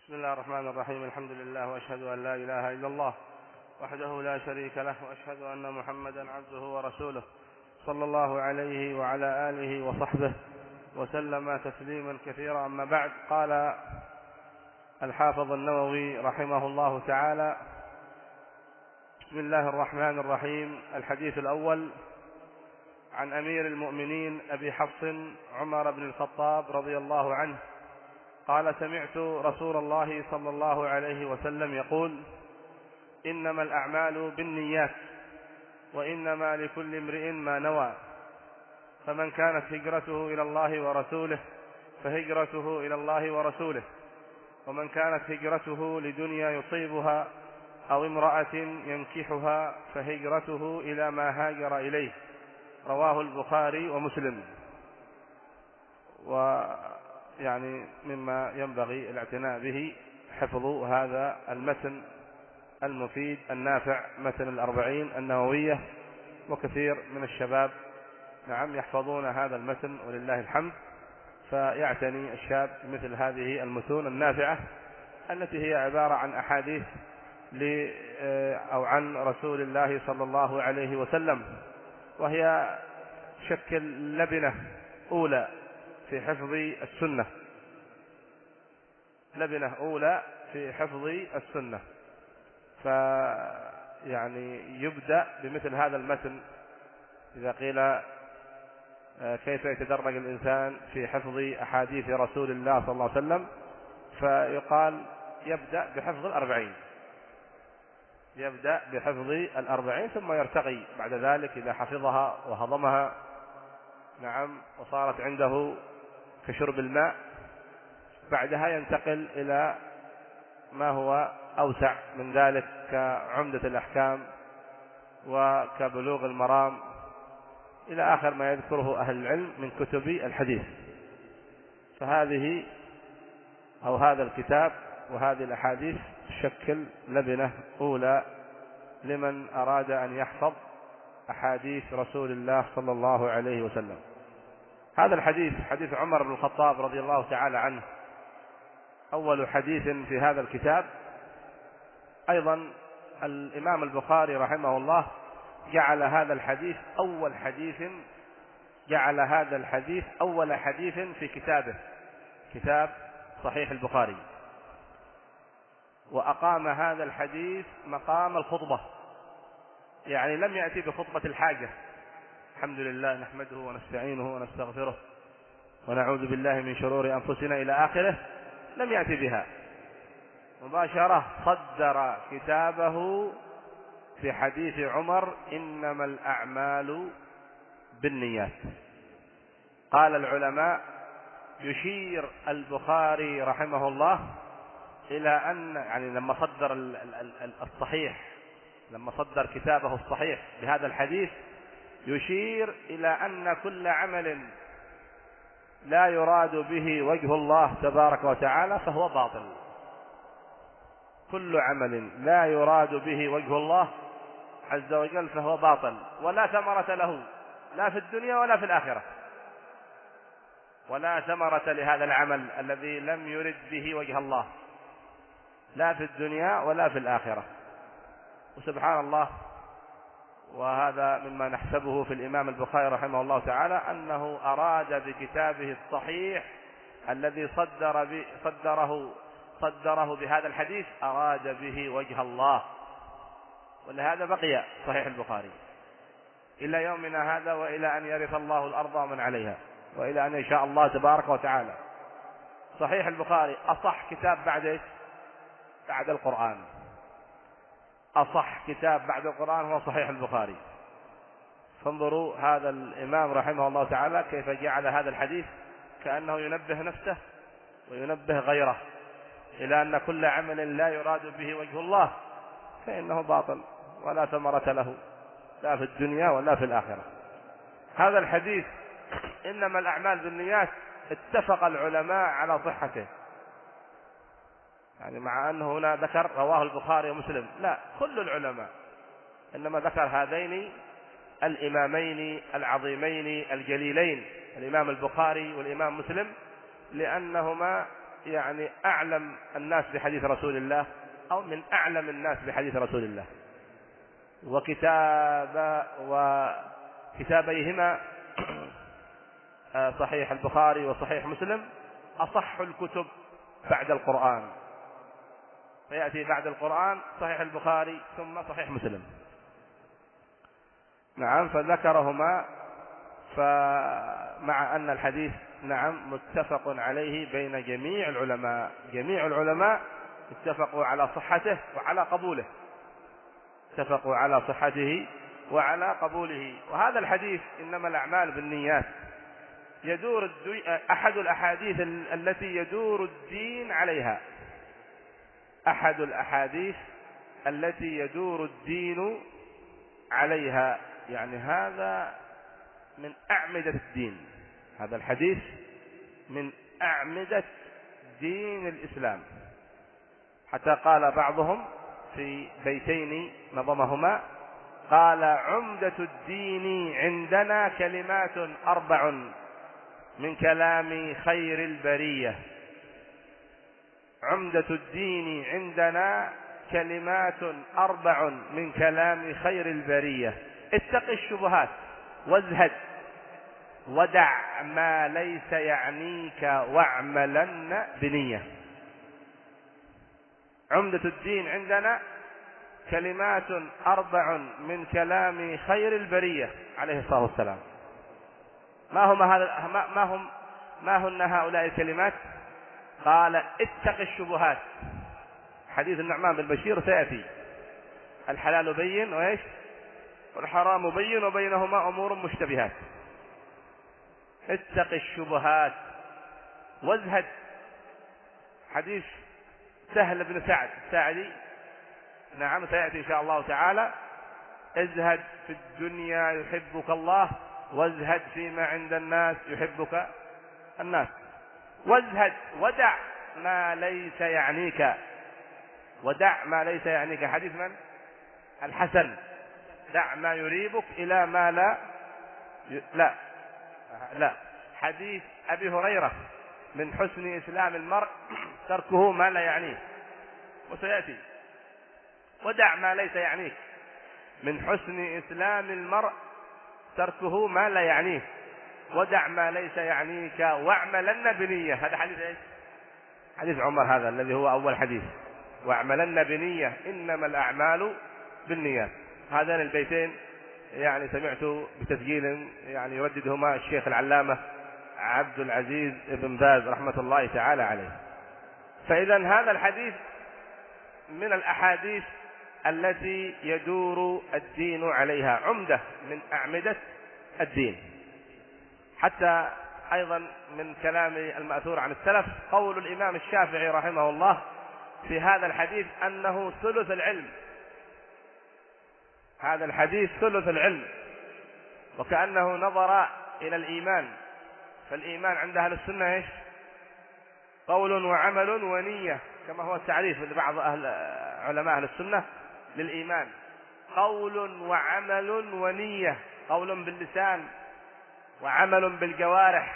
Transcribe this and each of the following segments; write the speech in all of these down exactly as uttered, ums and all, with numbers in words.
بسم الله الرحمن الرحيم. الحمد لله وأشهد أن لا إله إلا الله وحده لا شريك له، وأشهد أن محمدا عبده ورسوله صلى الله عليه وعلى آله وصحبه وسلم تسليما كثيرا. أما بعد، قال الحافظ النووي رحمه الله تعالى: بسم الله الرحمن الرحيم. الحديث الأول عن أمير المؤمنين أبي حفص عمر بن الخطاب رضي الله عنه قال: سمعت رسول الله صلى الله عليه وسلم يقول: إنما الأعمال بالنيات وإنما لكل امرئ ما نوى، فمن كانت هجرته إلى الله ورسوله فهجرته إلى الله ورسوله، ومن كانت هجرته لدنيا يصيبها أو امرأة ينكحها فهجرته إلى ما هاجر إليه. رواه البخاري ومسلم. ويعني مما ينبغي الاعتناء به حفظ هذا المتن المفيد النافع، متن الأربعين النووية، وكثير من الشباب نعم يحفظون هذا المتن ولله الحمد. فيعتني الشاب مثل هذه المتون النافعة التي هي عبارة عن أحاديث أو عن رسول الله صلى الله عليه وسلم، وهي شكل لبنة أولى في حفظ السنة، لبنة أولى في حفظ السنة. فيعني يبدأ بمثل هذا المتن. إذا قيل كيف يتدرج الإنسان في حفظ أحاديث رسول الله صلى الله عليه وسلم، فيقال يبدأ بحفظ الأربعين، يبدأ بحفظ الأربعين ثم يرتقي بعد ذلك إذا حفظها وهضمها نعم وصارت عنده كشرب الماء، بعدها ينتقل إلى ما هو أوسع من ذلك كعمدة الأحكام وكبلوغ المرام إلى آخر ما يذكره أهل العلم من كتب الحديث. فهذه أو هذا الكتاب وهذه الأحاديث تشكل لبنة أولى لمن أراد أن يحفظ أحاديث رسول الله صلى الله عليه وسلم. هذا الحديث حديث عمر بن الخطاب رضي الله تعالى عنه، أول حديث في هذا الكتاب. أيضا الإمام البخاري رحمه الله جعل هذا الحديث أول حديث جعل هذا الحديث أول حديث في كتابه، كتاب صحيح البخاري، وأقام هذا الحديث مقام الخطبة، يعني لم يأتي بخطبة الحاجة: الحمد لله نحمده ونستعينه ونستغفره ونعوذ بالله من شرور أنفسنا إلى آخره، لم يأتي بها، مباشرة صدر كتابه في حديث عمر: إنما الأعمال بالنيات. قال العلماء: يشير البخاري رحمه الله إلى أن يعني لما صدر الصحيح لما صدر كتابه الصحيح بهذا الحديث يشير إلى أن كل عمل لا يراد به وجه الله تبارك وتعالى فهو باطل. كل عمل لا يراد به وجه الله عز وجل فهو باطل، ولا ثمرة له لا في الدنيا ولا في الآخرة، ولا ثمرة لهذا العمل الذي لم يرد به وجه الله لا في الدنيا ولا في الآخرة. وسبحان الله، وهذا مما نحسبه في الإمام البخاري رحمه الله تعالى أنه أراد بكتابه الصحيح الذي صدر صدره صدره بهذا الحديث أراد به وجه الله، ولهذا بقي صحيح البخاري إلى يومنا هذا، وإلى أن يرث الله الأرض ومن عليها، وإلى أن يشاء الله تبارك وتعالى. صحيح البخاري أصح كتاب بعد بعد القرآن، أصح كتاب بعد القرآن هو صحيح البخاري. فانظروا هذا الإمام رحمه الله تعالى كيف جعل هذا الحديث كأنه ينبه نفسه وينبه غيره إلى أن كل عمل لا يراد به وجه الله فإنه باطل ولا ثمرة له لا في الدنيا ولا في الآخرة. هذا الحديث إنما الأعمال بالنيات اتفق العلماء على صحته، يعني مع أنه هنا ذكر رواه البخاري ومسلم، لا، كل العلماء، إنما ذكر هذين الإمامين العظيمين الجليلين الإمام البخاري والإمام مسلم، لأنهما يعني أعلم الناس بحديث رسول الله أو من أعلم الناس بحديث رسول الله، وكتاب وكتابيهما صحيح البخاري وصحيح مسلم أصح الكتب بعد القرآن، فيأتي بعد القرآن صحيح البخاري ثم صحيح مسلم. نعم، فذكرهما، فمع أن الحديث نعم متفق عليه بين جميع العلماء، جميع العلماء اتفقوا على صحته وعلى قبوله، اتفقوا على صحته وعلى قبوله. وهذا الحديث إنما الأعمال بالنيات يدور أحد الأحاديث التي يدور الدين عليها، أحد الأحاديث التي يدور الدين عليها، يعني هذا من أعمدة الدين، هذا الحديث من أعمدة دين الإسلام، حتى قال بعضهم في بيتين نظمهما، قال: عمدة الدين عندنا كلمات أربع من كلام خير البرية. عمدة الدين عندنا كلمات أربع من كلام خير البرية: اتق الشبهات وازهد ودع ما ليس يعنيك واعملن بنية. عمدة الدين عندنا كلمات أربع من كلام خير البرية عليه الصلاة والسلام. ما هم هذا ما هم ما هن هؤلاء الكلمات؟ قال: اتق الشبهات. حديث النعمان بن بشير سيأتي: الحلال بين وإيش والحرام بين وبينهما أمور مشتبهات. اتق الشبهات وازهد. حديث سهل بن سعد الساعدي نعم سيأتي إن شاء الله تعالى: ازهد في الدنيا يحبك الله وازهد فيما عند الناس يحبك الناس. وازهد ودع ما ليس يعنيك. ودع ما ليس يعنيك حديث من؟ الحسن: دع ما يريبك إلى ما لا ي... لا لا حديث أبي هريرة: من حسن إسلام المرء تركه ما لا يعنيه. وسيأتي: ودع ما ليس يعنيك. من حسن إسلام المرء تركه ما لا يعنيه ودع ما ليس يعنيك واعملن بنية. هذا حديث ايش؟ حديث عمر، هذا الذي هو أول حديث: واعملن بنية إنما الأعمال بالنيات. هذان البيتين يعني سمعت بتسجيل يعني يرددهما الشيخ العلامة عبد العزيز بن باز رحمة الله تعالى عليه. فإذا هذا الحديث من الأحاديث التي يدور الدين عليها، عمدة من أعمدة الدين. حتى أيضا من كلام المأثور عن السلف قول الإمام الشافعي رحمه الله في هذا الحديث أنه ثلث العلم. هذا الحديث ثلث العلم، وكأنه نظر إلى الإيمان. فالإيمان عند أهل السنة إيش؟ قول وعمل ونية، كما هو التعريف لبعض أهل علماء أهل السنة للإيمان: قول وعمل ونية. قول باللسان وعمل بالجوارح،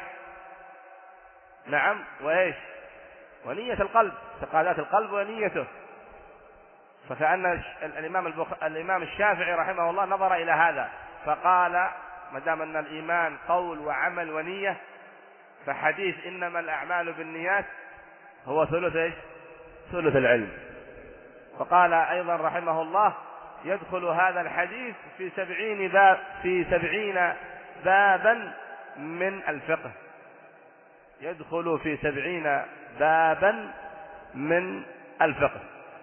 نعم، وإيش؟ ونية القلب، اعتقادات القلب ونيته. فكأن الإمام, البخ... الإمام الشافعي رحمه الله نظر إلى هذا فقال: ما دام أن الإيمان قول وعمل ونية، فحديث إنما الأعمال بالنيات هو ثلث إيش؟ ثلث العلم. فقال أيضا رحمه الله: يدخل هذا الحديث في سبعين باب في سبعين بابا من الفقه. يدخل في سبعين بابا من الفقه.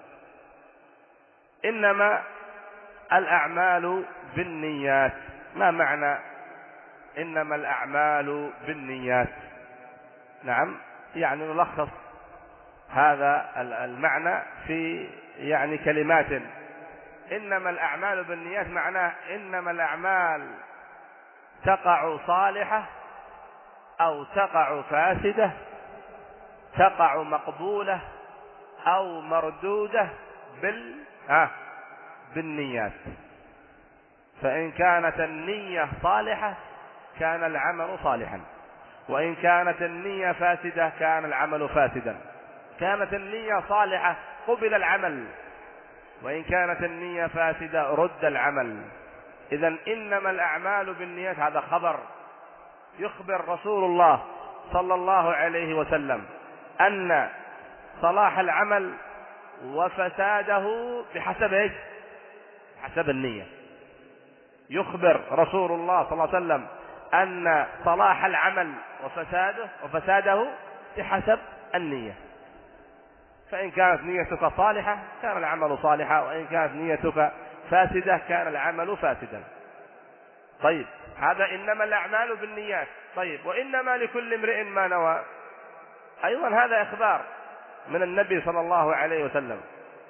إنما الأعمال بالنيات. ما معنى إنما الأعمال بالنيات؟ نعم، يعني نلخص هذا المعنى في يعني كلمات. إنما الأعمال بالنيات معناه إنما الأعمال تقع صالحة أو تقع فاسدة، تقع مقبولة أو مردودة بال آه بالنيات. فإن كانت النية صالحة كان العمل صالحا، وإن كانت النية فاسدة كان العمل فاسدا. كانت النية صالحة قبل العمل، وإن كانت النية فاسدة رد العمل. إذن إنما الأعمال بالنيات، هذا خبر يخبر رسول الله صلى الله عليه وسلم أن صلاح العمل وفساده بحسب ايش؟ حسب النية. يخبر رسول الله صلى الله عليه وسلم أن صلاح العمل وفساده وفساده بحسب النية. فإن كانت نيتك صالحة كان العمل صالحا، وإن كانت نيتك فاسدة كان العمل فاسدا. طيب، هذا إنما الأعمال بالنيات. طيب، وإنما لكل امرئ ما نوى، أيضا هذا إخبار من النبي صلى الله عليه وسلم.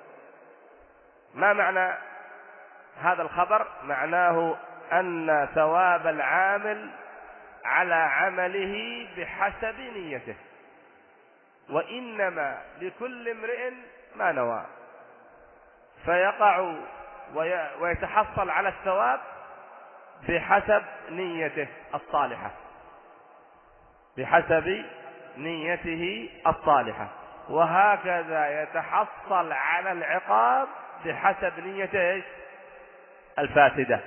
ما معنى هذا الخبر؟ معناه أن ثواب العامل على عمله بحسب نيته، وإنما لكل امرئ ما نوى، فيقع ويتحصل على الثواب بحسب نيته الصالحة، بحسب نيته الصالحة. وهكذا يتحصل على العقاب بحسب نيته الفاسدة.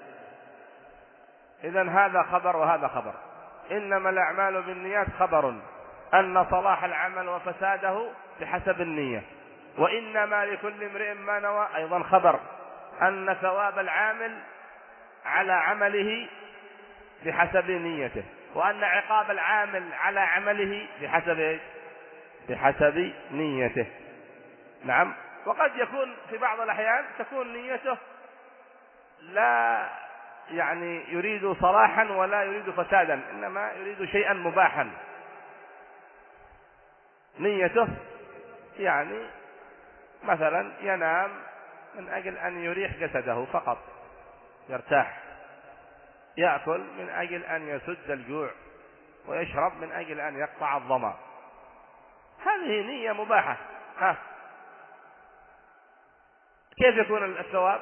إذن هذا خبر وهذا خبر. إنما الأعمال بالنيات خبر أن صلاح العمل وفساده بحسب النية، وإنما لكل امرئ ما نوى أيضا خبر أن ثواب العامل على عمله بحسب نيته، وأن عقاب العامل على عمله بحسب بحسب نيته. نعم. وقد يكون في بعض الأحيان تكون نيته لا يعني يريد صلاحا ولا يريد فسادا، إنما يريد شيئا مباحا. نيته يعني مثلا ينام من أجل أن يريح جسده فقط، يرتاح، يأكل من أجل أن يسد الجوع، ويشرب من أجل أن يقطع الظمأ. هذه نية مباحة. ها، كيف يكون الثواب؟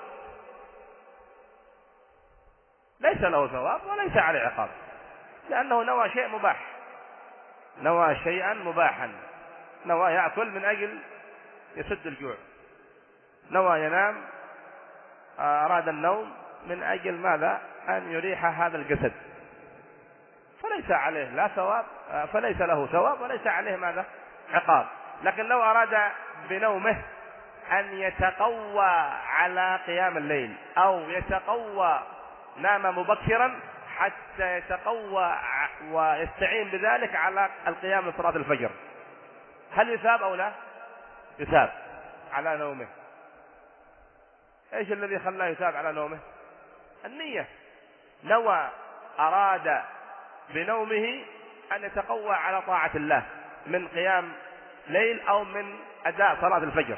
ليس له ثواب وليس عليه عقاب، لأنه نوى شيء مباح، نوى شيئا مباحا، نوى يأكل من أجل يسد الجوع، نوى ينام، أراد النوم من أجل ماذا؟ أن يريح هذا الجسد، فليس عليه لا ثواب، فليس له ثواب وليس عليه ماذا؟ عقاب. لكن لو أراد بنومه أن يتقوى على قيام الليل، أو يتقوى، نام مبكرا حتى يتقوى ويستعين بذلك على القيام بصلاة الفجر، هل يثاب أو لا؟ يثاب على نومه. إيش الذي خلاه يثاب على نومه؟ النية. نوى، أراد بنومه أن يتقوى على طاعة الله من قيام ليل أو من أداء صلاة الفجر،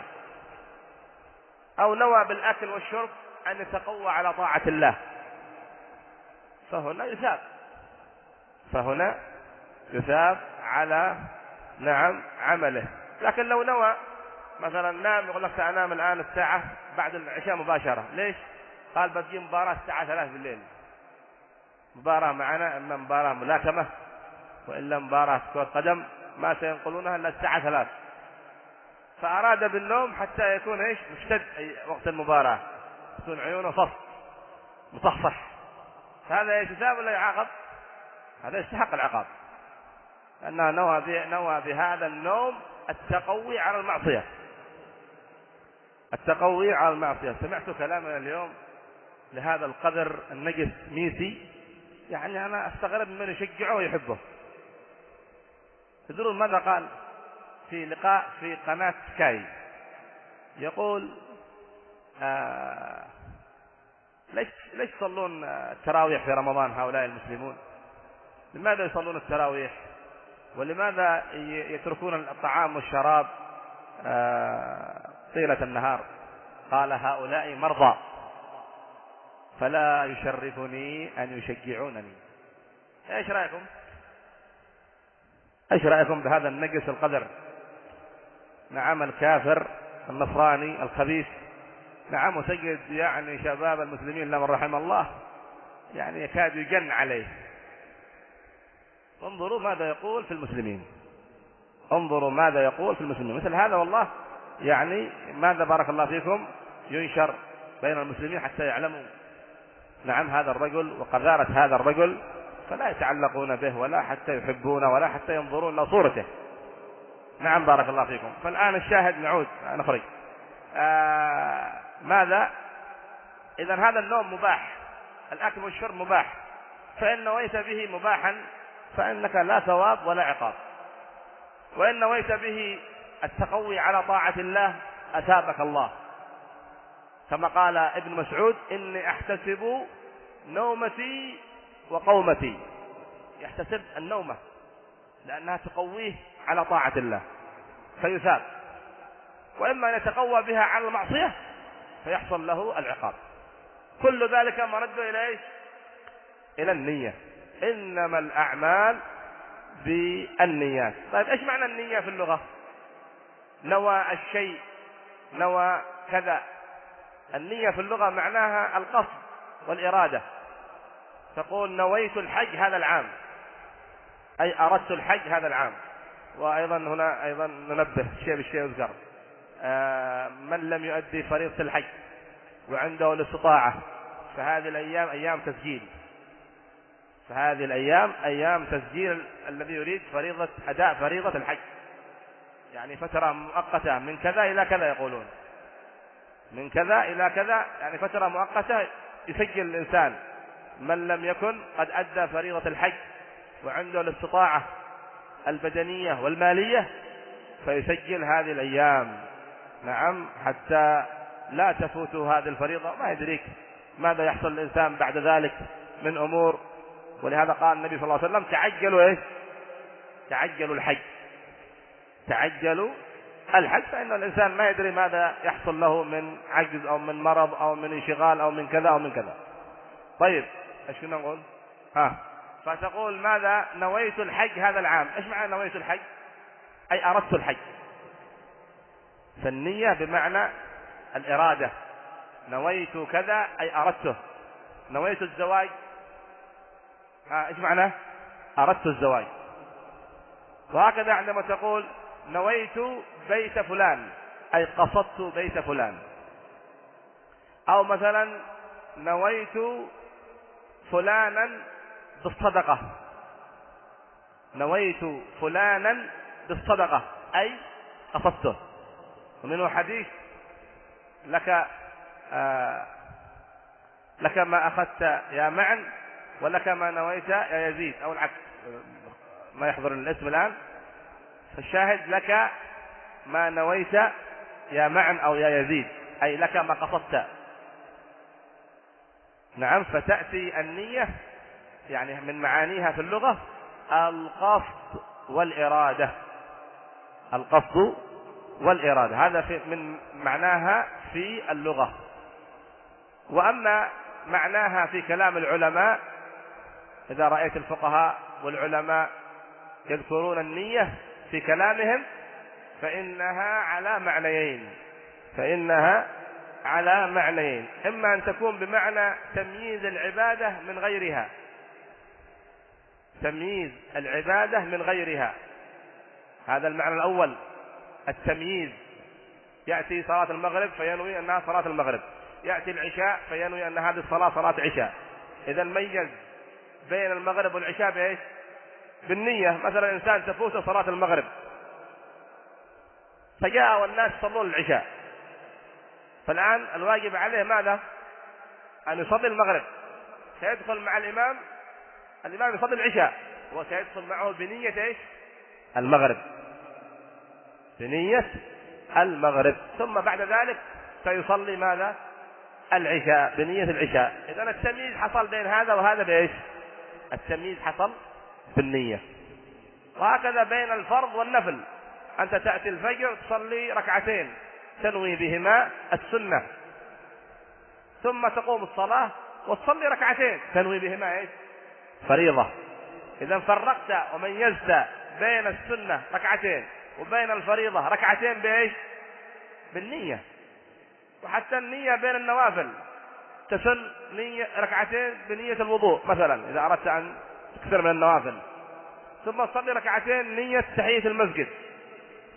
أو نوى بالأكل والشرب أن يتقوى على طاعة الله، فهنا يثاب، فهنا يثاب على نعم عمله. لكن لو نوى مثلا نام، يقول لك سأنام الآن الساعة بعد العشاء مباشرة، ليش؟ قال بتجي مباراة الساعة ثلاث بالليل، مباراة معنا، إما مباراة ملاكمة وإلا مباراة كرة قدم، ما سينقلونها إلا الساعة ثلاث، فأراد بالنوم حتى يكون إيش؟ مشتد أي وقت المباراة، يكون عيونه صف مصحصح، هذا يثاب ولا يعاقب؟ هذا يستحق العقاب، لأنه نوى نوى بهذا النوم التقوي على المعصية، التقوي على المعصية. سمعت كلامنا اليوم لهذا القدر النجس ميسي، يعني أنا أستغرب من يشجعه ويحبه. تدرون ماذا قال في لقاء في قناة سكاي؟ يقول آه ليش ليش يصلون التراويح في رمضان هؤلاء المسلمون؟ لماذا يصلون التراويح؟ ولماذا يتركون الطعام والشراب آه طيلة النهار؟ قال هؤلاء مرضى، فلا يشرفني أن يشجعونني. ايش رأيكم؟ ايش رأيكم بهذا النجس القدر؟ نعم، الكافر النصراني الخبيث، نعم، وتجد يعني شباب المسلمين لمن رحم الله يعني يكاد يجن عليه. انظروا ماذا يقول في المسلمين، انظروا ماذا يقول في المسلمين. مثل هذا والله يعني ماذا بارك الله فيكم ينشر بين المسلمين حتى يعلموا نعم هذا الرجل وقذارة هذا الرجل، فلا يتعلقون به ولا حتى يحبونه ولا حتى ينظرون إلى صورته. نعم بارك الله فيكم. فالآن الشاهد نعود نخرج. آه ماذا إذا هذا النوم مباح، الأكل والشرب مباح، فإن نويت به مباحا فإنك لا ثواب ولا عقاب، وإن نويت به التقوي على طاعة الله أثابك الله، كما قال ابن مسعود إني أحتسب نومتي وقومتي، يحتسب النومة لأنها تقويه على طاعة الله فيثاب، وإما أن يتقوى بها على المعصية فيحصل له العقاب. كل ذلك مرد إلى إيش؟ إلى النية. إنما الأعمال بالنيات. طيب إيش معنى النية في اللغة؟ نوى الشيء، نوى كذا. النية في اللغة معناها القصد والإرادة. تقول نويت الحج هذا العام، أي أردت الحج هذا العام. وأيضا هنا أيضا ننبه شيء بالشيء يذكر، آه من لم يؤدي فريضة الحج وعنده الاستطاعة فهذه الأيام أيام تسجيل، فهذه الأيام أيام تسجيل الذي يريد فريضة أداء فريضة الحج، يعني فترة مؤقتة من كذا إلى كذا، يقولون من كذا إلى كذا، يعني فترة مؤقتة يسجل الإنسان من لم يكن قد أدى فريضة الحج وعنده الاستطاعة البدنية والمالية فيسجل هذه الأيام. نعم حتى لا تفوته هذه الفريضة، ما يدريك ماذا يحصل الإنسان بعد ذلك من أمور. ولهذا قال النبي صلى الله عليه وسلم تعجلوا إيش؟ تعجلوا الحج، تعجلوا الحج، فإن الإنسان ما يدري ماذا يحصل له من عجز أو من مرض أو من انشغال أو من كذا أو من كذا. طيب ايش كنا نقول؟ ها فتقول ماذا؟ نويت الحج هذا العام. ايش معنى نويت الحج؟ أي أردت الحج. فالنية بمعنى الإرادة. نويت كذا أي أردته. نويت الزواج، ها ايش معنى؟ أردت الزواج. وهكذا عندما تقول نويت بيت فلان أي قصدت بيت فلان. أو مثلا نويت فلانا بالصدقة، نويت فلانا بالصدقة أي قصدته. ومنه حديث لك آه لك ما أخذت يا معن ولك ما نويت يا يزيد، أو العكس ما يحضر الاسم الآن. فالشاهد لك ما نويت يا معن أو يا يزيد أي لك ما قصدت. نعم فتأتي النية يعني من معانيها في اللغة القصد والإرادة، القصد والإرادة، هذا في من معناها في اللغة. وأما معناها في كلام العلماء، إذا رأيت الفقهاء والعلماء يذكرون النية في كلامهم فإنها على معنيين، فإنها على معنيين، إما أن تكون بمعنى تمييز العبادة من غيرها، تمييز العبادة من غيرها، هذا المعنى الأول التمييز. يأتي صلاة المغرب فينوي أنها صلاة المغرب، يأتي العشاء فينوي أن هذه الصلاة صلاة عشاء. إذا ميز بين المغرب والعشاء بإيش؟ بالنية. مثلا إنسان تفوت صلاة المغرب فجاء والناس يصلون العشاء، فالآن الواجب عليه ماذا؟ أن يصلي المغرب، سيدخل مع الإمام، الإمام يصلي العشاء وسيدخل معه بنية إيش؟ المغرب، بنية المغرب، ثم بعد ذلك سيصلي ماذا؟ العشاء بنية العشاء. إذا التمييز حصل بين هذا وهذا بإيش؟ التمييز حصل بالنية. وهكذا بين الفرض والنفل، أنت تأتي الفجر تصلي ركعتين تنوي بهما السنة، ثم تقوم الصلاة وتصلي ركعتين تنوي بهما إيش؟ فريضة. إذا فرقت وميزت بين السنة ركعتين وبين الفريضة ركعتين بإيش؟ بالنية. وحتى النية بين النوافل، تسن نية ركعتين بنية الوضوء مثلا إذا أردت أن تكثر من النوافل، ثم تصلي ركعتين نية تحية المسجد،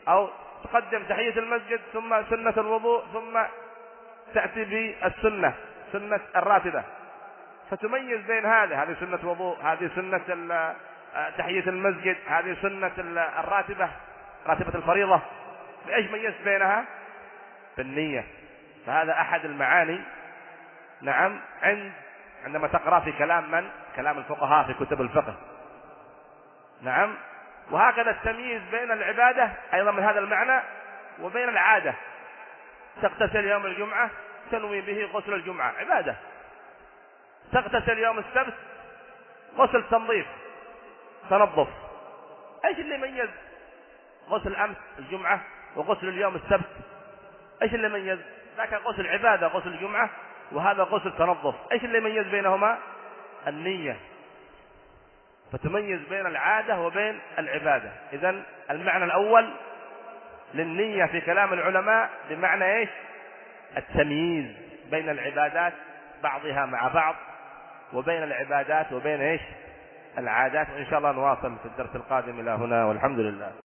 أو تقدم تحية المسجد ثم سنة الوضوء ثم تأتي بالسنة سنة الراتبة، فتميز بين هذه هذه سنة وضوء، هذه سنة تحية المسجد، هذه سنة الراتبة راتبة الفريضة. بإيش ميزت بينها؟ بالنية. فهذا أحد المعاني نعم عند عندما تقرأ في كلام من؟ كلام الفقهاء في كتب الفقه. نعم. وهكذا التمييز بين العبادة أيضا من هذا المعنى وبين العادة. تغتسل يوم الجمعة تنوي به غسل الجمعة، عبادة. تغتسل يوم السبت غسل تنظيف، تنظف. ايش اللي يميز غسل امس الجمعة وغسل اليوم السبت؟ ايش اللي يميز؟ ذاك غسل عبادة غسل الجمعة، وهذا غسل تنظف. ايش اللي يميز بينهما؟ النية. فتميز بين العادة وبين العبادة. اذن المعنى الاول للنية في كلام العلماء بمعنى ايش؟ التمييز بين العبادات بعضها مع بعض، وبين العبادات وبين ايش؟ العادات. وإن شاء الله نواصل في الدرس القادم إلى هنا، والحمد لله.